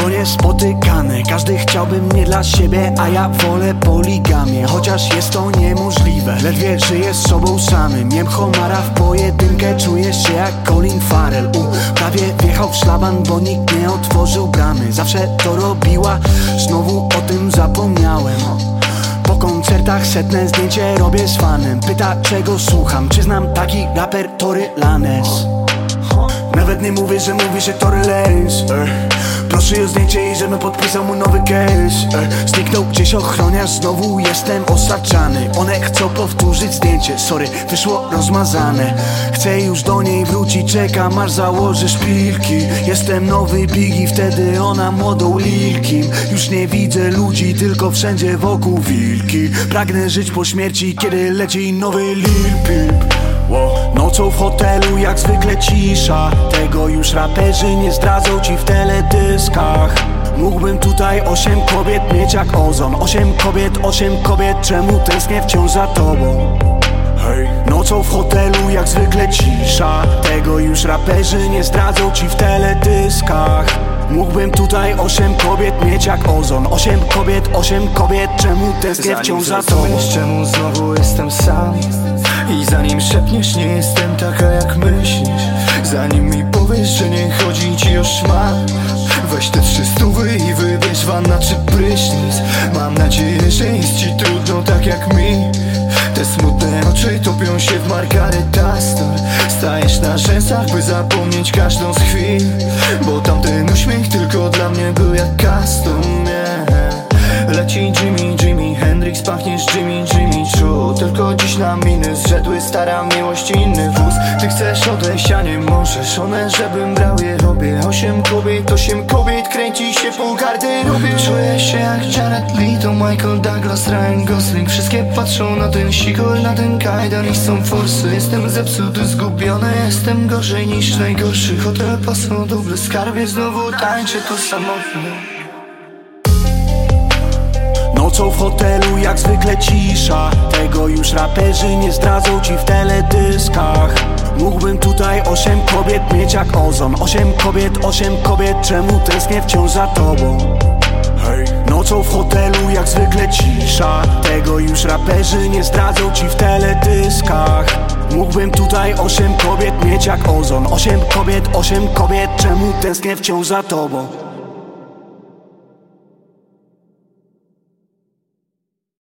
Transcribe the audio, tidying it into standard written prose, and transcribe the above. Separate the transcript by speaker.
Speaker 1: To niespotykane, każdy chciałby mnie dla siebie, a ja wolę poligamię. Chociaż jest to niemożliwe, ledwie żyję z sobą samym. Jem homara w pojedynkę, czuję się jak Colin Farrell. Prawie wjechał w szlaban, bo nikt nie otworzył bramy. Zawsze to robiła, znowu o tym zapomniałem. Po koncertach setne zdjęcie robię z fanem. Pyta czego słucham, czy znam taki raper Tory Lanez. Nawet nie mówię, że mówisz jak Tory Lanez. Proszę o zdjęcie i żebym podpisał mu nowy case. Zniknął gdzieś ochroniarz, znowu jestem osaczany. One chcą powtórzyć zdjęcie, sorry, wyszło rozmazane. Chcę już do niej wrócić, czekam aż założy szpilki. Jestem nowy Biggie, wtedy ona młodą Lil Kim. Już nie widzę ludzi, tylko wszędzie wokół wilki. Pragnę żyć po śmierci, kiedy leci nowy Lil Peep. Nocą w hotelu jak zwykle cisza. Tego już raperzy nie zdradzą ci w teledyskach. Mógłbym tutaj 8 kobiet mieć jak ozon. 8 kobiet, czemu tęsknię wciąż za tobą? Hej. Nocą w hotelu jak zwykle cisza. Tego już raperzy nie zdradzą ci w teledyskach. Mógłbym tutaj 8 kobiet mieć jak ozon. 8 kobiet, czemu tęsknię wciąż za tobą?
Speaker 2: Czemu znowu jestem sam? I zanim szepniesz, nie jestem taka jak myślisz. Zanim mi powiesz, że nie chodzi ci o szmat, weź te 300 i wybierz wanna czy prysznic. Mam nadzieję, że jest ci trudno tak jak mi. Te smutne oczy topią się w Margaret Astor. Stajesz na rzęsach, by zapomnieć każdą z chwil, bo tamten uśmiech tylko dla mnie był jak custom, yeah. Leci Jimi Hendrix, pachniesz Jimmy Choo. Tylko dziś na miny zrzedły stara miłość i inny wóz. Ty chcesz odejść, a nie możesz. One, żebym brał je robię. 8 kobiet kręci się po garderobie. Czuję się jak Jared Leto, Michael Douglas, Ryan Gosling. Wszystkie patrzą na ten sikor, na ten kajdan i są forsy. Jestem zepsuty, zgubiony, jestem gorzej niż najgorszy. Hotel Paso, duble skarbie, znowu tańczę tu samotny.
Speaker 1: Nocą w hotelu jak zwykle cisza. Tego już raperzy nie zdradzą ci w teledyskach. Mógłbym tutaj 8 kobiet mieć jak ozon. 8 kobiet, czemu tęsknię wciąż za tobą? Hej. Nocą w hotelu jak zwykle cisza. Tego już raperzy nie zdradzą ci w teledyskach. Mógłbym tutaj 8 kobiet mieć jak ozon. 8 kobiet, czemu tęsknię wciąż za tobą?